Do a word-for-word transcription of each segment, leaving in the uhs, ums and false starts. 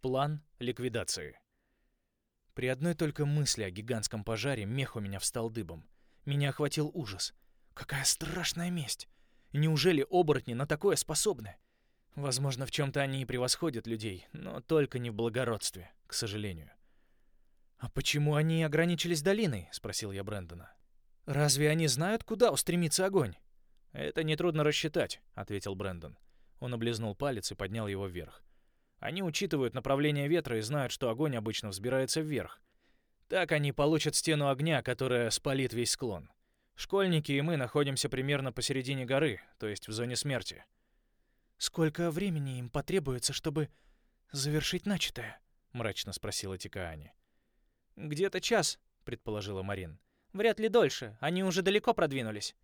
План ликвидации. При одной только мысли о гигантском пожаре мех у меня встал дыбом. Меня охватил ужас. Какая страшная месть! Неужели оборотни на такое способны? Возможно, в чем-то они и превосходят людей, но только не в благородстве, к сожалению. «А почему они ограничились долиной?» — спросил я Брэндона. «Разве они знают, куда устремится огонь?» «Это нетрудно рассчитать», — ответил Брэндон. Он облизнул палец и поднял его вверх. «Они учитывают направление ветра и знают, что огонь обычно взбирается вверх. Так они получат стену огня, которая спалит весь склон. Школьники и мы находимся примерно посередине горы, то есть в зоне смерти». «Сколько времени им потребуется, чтобы завершить начатое?» — мрачно спросила Тикаани. «Где-то час», — предположила Марин. «Вряд ли дольше, они уже далеко продвинулись».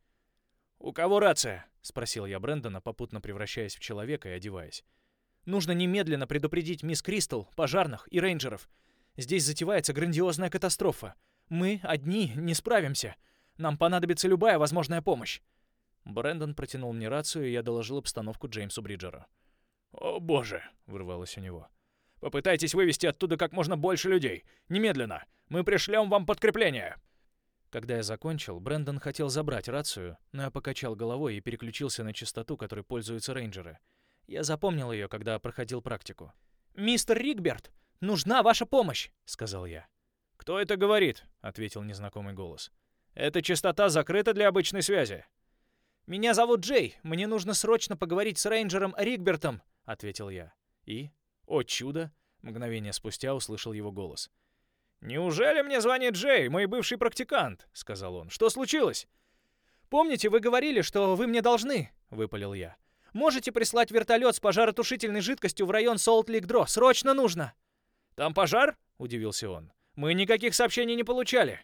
«У кого рация?» — спросил я Брэндона, попутно превращаясь в человека и одеваясь. «Нужно немедленно предупредить мисс Кристал, пожарных и рейнджеров. Здесь затевается грандиозная катастрофа. Мы одни не справимся. Нам понадобится любая возможная помощь». Брэндон протянул мне рацию, и я доложил обстановку Джеймсу Бриджеру. «О, боже!» — вырвалось у него. «Попытайтесь вывести оттуда как можно больше людей. Немедленно! Мы пришлем вам подкрепление!» Когда я закончил, Брэндон хотел забрать рацию, но я покачал головой и переключился на частоту, которой пользуются рейнджеры. Я запомнил ее, когда проходил практику. «Мистер Ригберт, нужна ваша помощь!» — сказал я. «Кто это говорит?» — ответил незнакомый голос. «Эта частота закрыта для обычной связи». «Меня зовут Джей. Мне нужно срочно поговорить с рейнджером Ригбертом», — ответил я. И, о чудо, мгновение спустя услышал его голос. «Неужели мне звонит Джей, мой бывший практикант?» — сказал он. «Что случилось?» «Помните, вы говорили, что вы мне должны?» — выпалил я. «Можете прислать вертолет с пожаротушительной жидкостью в район Солт-Лейк-Дро? Срочно нужно!» «Там пожар?» — удивился он. «Мы никаких сообщений не получали».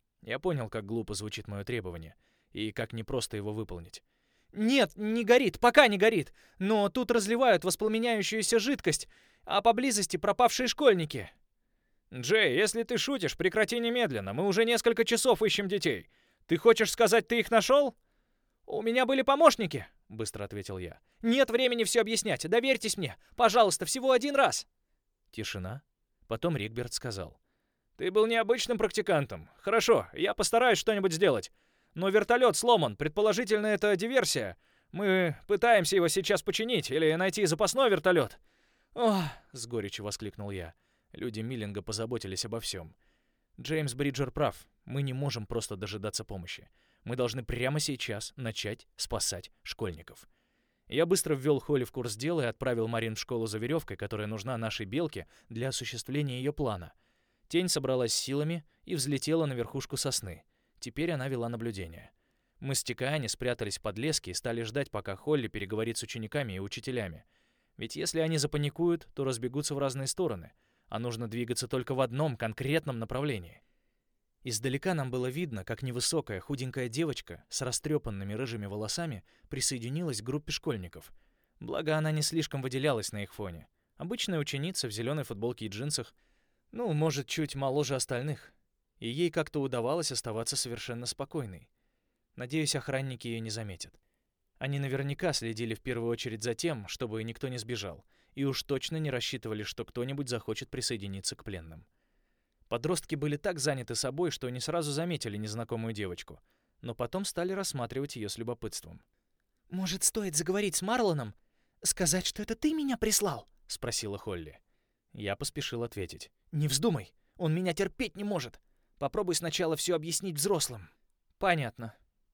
Я понял, как глупо звучит мое требование, и как непросто его выполнить. «Нет, не горит, пока не горит. Но тут разливают воспламеняющуюся жидкость, а поблизости пропавшие школьники». «Джей, если ты шутишь, прекрати немедленно. Мы уже несколько часов ищем детей. Ты хочешь сказать, ты их нашел?» «У меня были помощники», — быстро ответил я. «Нет времени все объяснять. Доверьтесь мне. Пожалуйста, всего один раз». Тишина. Потом Ригберт сказал. «Ты был необычным практикантом. Хорошо, я постараюсь что-нибудь сделать. Но вертолет сломан. Предположительно, это диверсия. Мы пытаемся его сейчас починить или найти запасной вертолет». «Ох!» — с горечью воскликнул я. Люди Миллинга позаботились обо всем. Джеймс Бриджер прав. Мы не можем просто дожидаться помощи. Мы должны прямо сейчас начать спасать школьников. Я быстро ввел Холли в курс дела и отправил Марин в школу за веревкой, которая нужна нашей белке для осуществления ее плана. Тень собралась силами и взлетела на верхушку сосны. Теперь она вела наблюдение. Мы с Тикаани спрятались в подлеске и стали ждать, пока Холли переговорит с учениками и учителями. Ведь если они запаникуют, то разбегутся в разные стороны, а нужно двигаться только в одном конкретном направлении. Издалека нам было видно, как невысокая худенькая девочка с растрепанными рыжими волосами присоединилась к группе школьников. Благо, она не слишком выделялась на их фоне. Обычная ученица в зеленой футболке и джинсах, ну, может, чуть моложе остальных. И ей как-то удавалось оставаться совершенно спокойной. Надеюсь, охранники ее не заметят. Они наверняка следили в первую очередь за тем, чтобы никто не сбежал, и уж точно не рассчитывали, что кто-нибудь захочет присоединиться к пленным. Подростки были так заняты собой, что не сразу заметили незнакомую девочку, но потом стали рассматривать ее с любопытством. «Может, стоит заговорить с Марлоном? Сказать, что это ты меня прислал?» — спросила Холли. Я поспешил ответить. «Не вздумай, он меня терпеть не может. Попробуй сначала все объяснить взрослым». «Понятно».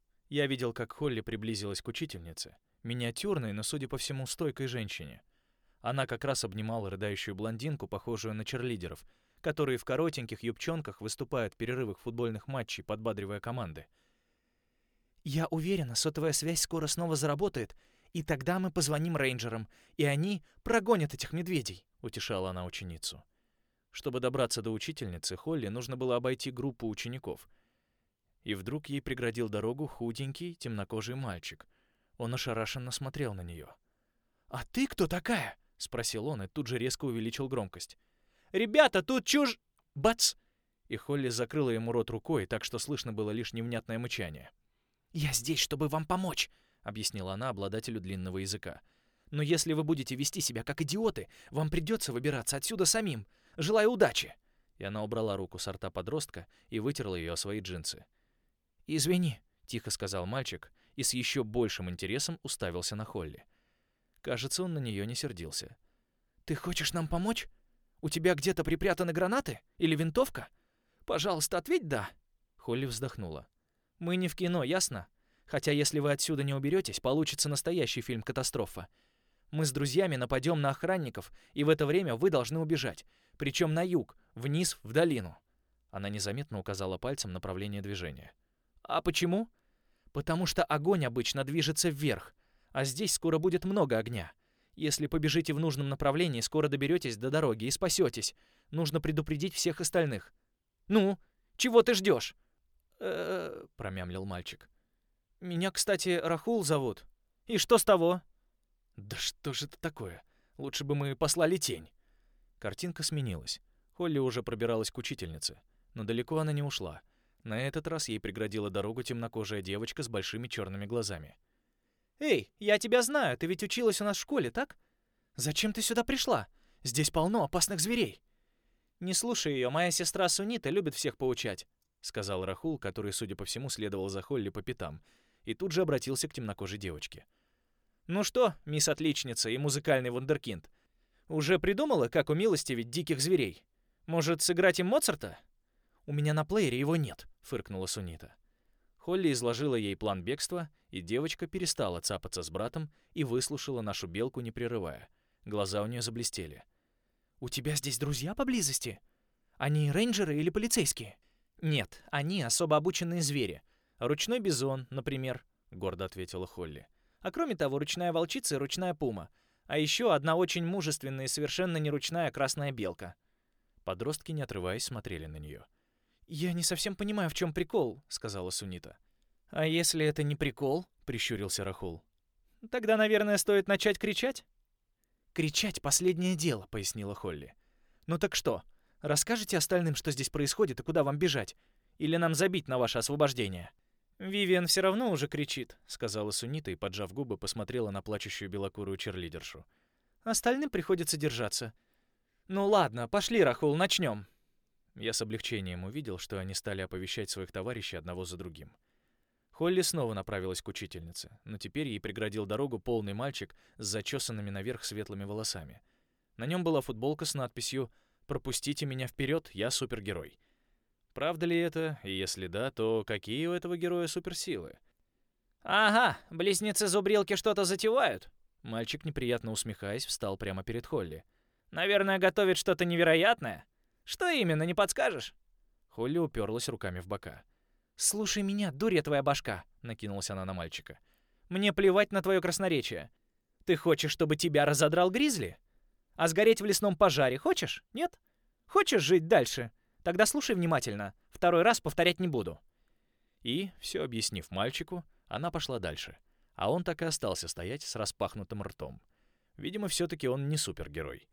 Я видел, как Холли приблизилась к учительнице, миниатюрной, но, судя по всему, стойкой женщине. Она как раз обнимала рыдающую блондинку, похожую на черлидеров, которые в коротеньких юбчонках выступают в перерывах футбольных матчей, подбадривая команды. «Я уверена, сотовая связь скоро снова заработает, и тогда мы позвоним рейнджерам, и они прогонят этих медведей», — утешала она ученицу. Чтобы добраться до учительницы, Холли нужно было обойти группу учеников. И вдруг ей преградил дорогу худенький, темнокожий мальчик. Он ошарашенно смотрел на нее. «А ты кто такая?» — спросил он и тут же резко увеличил громкость. «Ребята, тут чуж...» Бац! И Холли закрыла ему рот рукой, так что слышно было лишь невнятное мычание. «Я здесь, чтобы вам помочь», — объяснила она обладателю длинного языка. Но если вы будете вести себя как идиоты, вам придется выбираться отсюда самим. Желаю удачи!» И она убрала руку с рта подростка и вытерла ее о свои джинсы. «Извини», — тихо сказал мальчик и с еще большим интересом уставился на Холли. Кажется, он на нее не сердился. «Ты хочешь нам помочь? У тебя где-то припрятаны гранаты? Или винтовка? Пожалуйста, ответь «да». Холли вздохнула. «Мы не в кино, ясно? Хотя если вы отсюда не уберетесь, получится настоящий фильм «Катастрофа». Мы с друзьями нападем на охранников, и в это время вы должны убежать. Причем на юг, вниз, в долину». Она незаметно указала пальцем направление движения. «А почему?» «Потому что огонь обычно движется вверх, а здесь скоро будет много огня. Если побежите в нужном направлении, скоро доберетесь до дороги и спасетесь. Нужно предупредить всех остальных». «Ну, чего ты ждешь?» «Э-э-э», промямлил мальчик. «Меня, кстати, Рахул зовут. И что с того?» «Да что же это такое? Лучше бы мы послали тень». Картинка сменилась. Холли уже пробиралась к учительнице, но далеко она не ушла. На этот раз ей преградила дорогу темнокожая девочка с большими черными глазами. «Эй, я тебя знаю, ты ведь училась у нас в школе, так? Зачем ты сюда пришла? Здесь полно опасных зверей». «Не слушай ее, моя сестра Сунита любит всех поучать», — сказал Рахул, который, судя по всему, следовал за Холли по пятам, и тут же обратился к темнокожей девочке. «Ну что, мисс Отличница и музыкальный вундеркинд, уже придумала, как умилостивить диких зверей? Может, сыграть им Моцарта?» «У меня на плеере его нет», — фыркнула Сунита. Холли изложила ей план бегства, и девочка перестала цапаться с братом и выслушала нашу белку, не прерывая. Глаза у нее заблестели. «У тебя здесь друзья поблизости? Они рейнджеры или полицейские?» «Нет, они особо обученные звери. Ручной бизон, например», — гордо ответила Холли. «А кроме того, ручная волчица и ручная пума. А еще одна очень мужественная и совершенно неручная красная белка». Подростки, не отрываясь, смотрели на нее. «Я не совсем понимаю, в чем прикол», — сказала Сунита. «А если это не прикол?» — прищурился Рахул. «Тогда, наверное, стоит начать кричать?» «Кричать — последнее дело», — пояснила Холли. «Ну так что, расскажете остальным, что здесь происходит и куда вам бежать? Или нам забить на ваше освобождение?» «Вивиан все равно уже кричит», — сказала Сунита и, поджав губы, посмотрела на плачущую белокурую черлидершу. «Остальным приходится держаться. Ну ладно, пошли, Рахул, начнем». Я с облегчением увидел, что они стали оповещать своих товарищей одного за другим. Холли снова направилась к учительнице, но теперь ей преградил дорогу полный мальчик с зачесанными наверх светлыми волосами. На нем была футболка с надписью «Пропустите меня вперед, я супергерой». Правда ли это? И если да, то какие у этого героя суперсилы? «Ага, близнецы-зубрилки что-то затевают». Мальчик, неприятно усмехаясь, встал прямо перед Холли. «Наверное, готовит что-то невероятное. Что именно, не подскажешь?» Холли уперлась руками в бока. «Слушай меня, дурья твоя башка!» — накинулась она на мальчика. «Мне плевать на твое красноречие. Ты хочешь, чтобы тебя разодрал гризли? А сгореть в лесном пожаре хочешь? Нет? Хочешь жить дальше? Тогда слушай внимательно. Второй раз повторять не буду». И, все объяснив мальчику, она пошла дальше. А он так и остался стоять с распахнутым ртом. Видимо, все-таки он не супергерой.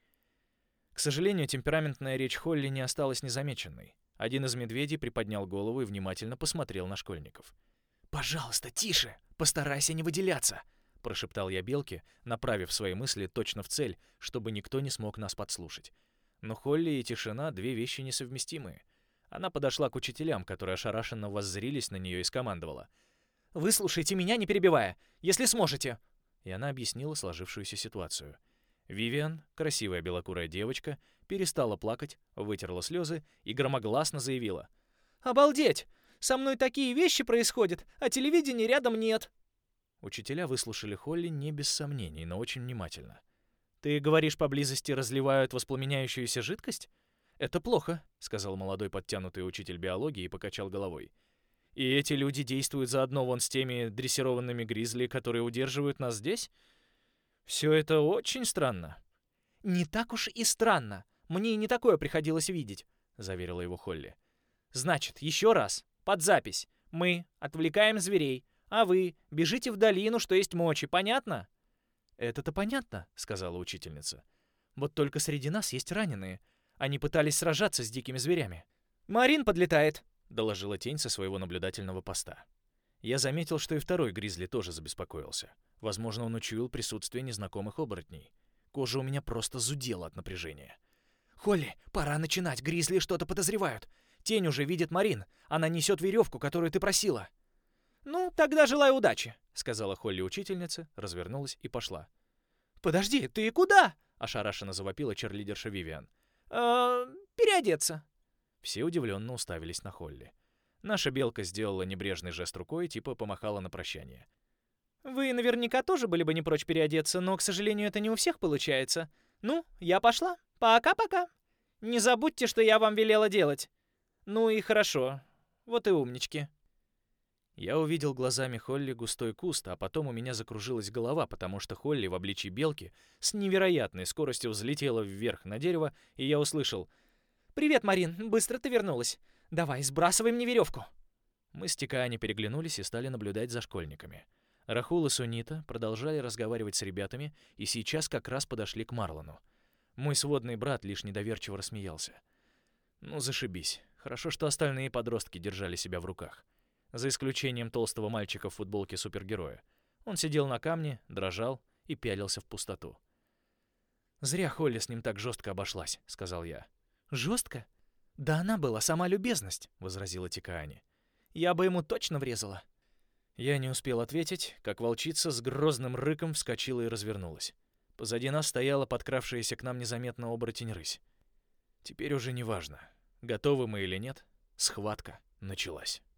К сожалению, темпераментная речь Холли не осталась незамеченной. Один из медведей приподнял голову и внимательно посмотрел на школьников. «Пожалуйста, тише! Постарайся не выделяться!» — прошептал я белке, направив свои мысли точно в цель, чтобы никто не смог нас подслушать. Но Холли и тишина — две вещи несовместимые. Она подошла к учителям, которые ошарашенно воззрились на нее, и скомандовала. «Выслушайте меня, не перебивая, если сможете!» И она объяснила сложившуюся ситуацию. Вивиан, красивая белокурая девочка, перестала плакать, вытерла слезы и громогласно заявила. «Обалдеть! Со мной такие вещи происходят, а телевидения рядом нет!» Учителя выслушали Холли не без сомнений, но очень внимательно. «Ты говоришь, поблизости разливают воспламеняющуюся жидкость? Это плохо», — сказал молодой подтянутый учитель биологии и покачал головой. «И эти люди действуют заодно вон с теми дрессированными гризли, которые удерживают нас здесь? Все это очень странно». «Не так уж и странно. Мне и не такое приходилось видеть», — заверила его Холли. «Значит, еще раз, под запись. Мы отвлекаем зверей, а вы бежите в долину, что есть мочи, понятно?» «Это-то понятно», — сказала учительница. «Вот только среди нас есть раненые. Они пытались сражаться с дикими зверями». «Марин подлетает», — доложила тень со своего наблюдательного поста. Я заметил, что и второй гризли тоже забеспокоился. Возможно, он учуял присутствие незнакомых оборотней. Кожа у меня просто зудела от напряжения. «Холли, пора начинать, гризли что-то подозревают. Тень уже видит Марин, она несет веревку, которую ты просила». «Ну, тогда желаю удачи», — сказала Холли учительница, развернулась и пошла. «Подожди, ты куда?» — ошарашенно завопила черлидерша Вивиан. «Э, переодеться». Все удивленно уставились на Холли. Наша белка сделала небрежный жест рукой, типа помахала на прощание. «Вы наверняка тоже были бы не прочь переодеться, но, к сожалению, это не у всех получается. Ну, я пошла. Пока-пока. Не забудьте, что я вам велела делать. Ну и хорошо. Вот и умнички». Я увидел глазами Холли густой куст, а потом у меня закружилась голова, потому что Холли в обличии белки с невероятной скоростью взлетела вверх на дерево, и я услышал: «Привет, Марин, быстро ты вернулась. Давай, сбрасывай мне веревку». Мы с Тикаани переглянулись и стали наблюдать за школьниками. Рахул и Сунита продолжали разговаривать с ребятами и сейчас как раз подошли к Марлону. Мой сводный брат лишь недоверчиво рассмеялся. Ну, зашибись. Хорошо, что остальные подростки держали себя в руках. За исключением толстого мальчика в футболке супергероя. Он сидел на камне, дрожал и пялился в пустоту. «Зря Холли с ним так жестко обошлась», — сказал я. «Жестко? Да она была сама любезность», — возразила Тикаани. «Я бы ему точно врезала». Я не успел ответить, как волчица с грозным рыком вскочила и развернулась. Позади нас стояла подкравшаяся к нам незаметно оборотень-рысь. Теперь уже не важно, готовы мы или нет, схватка началась.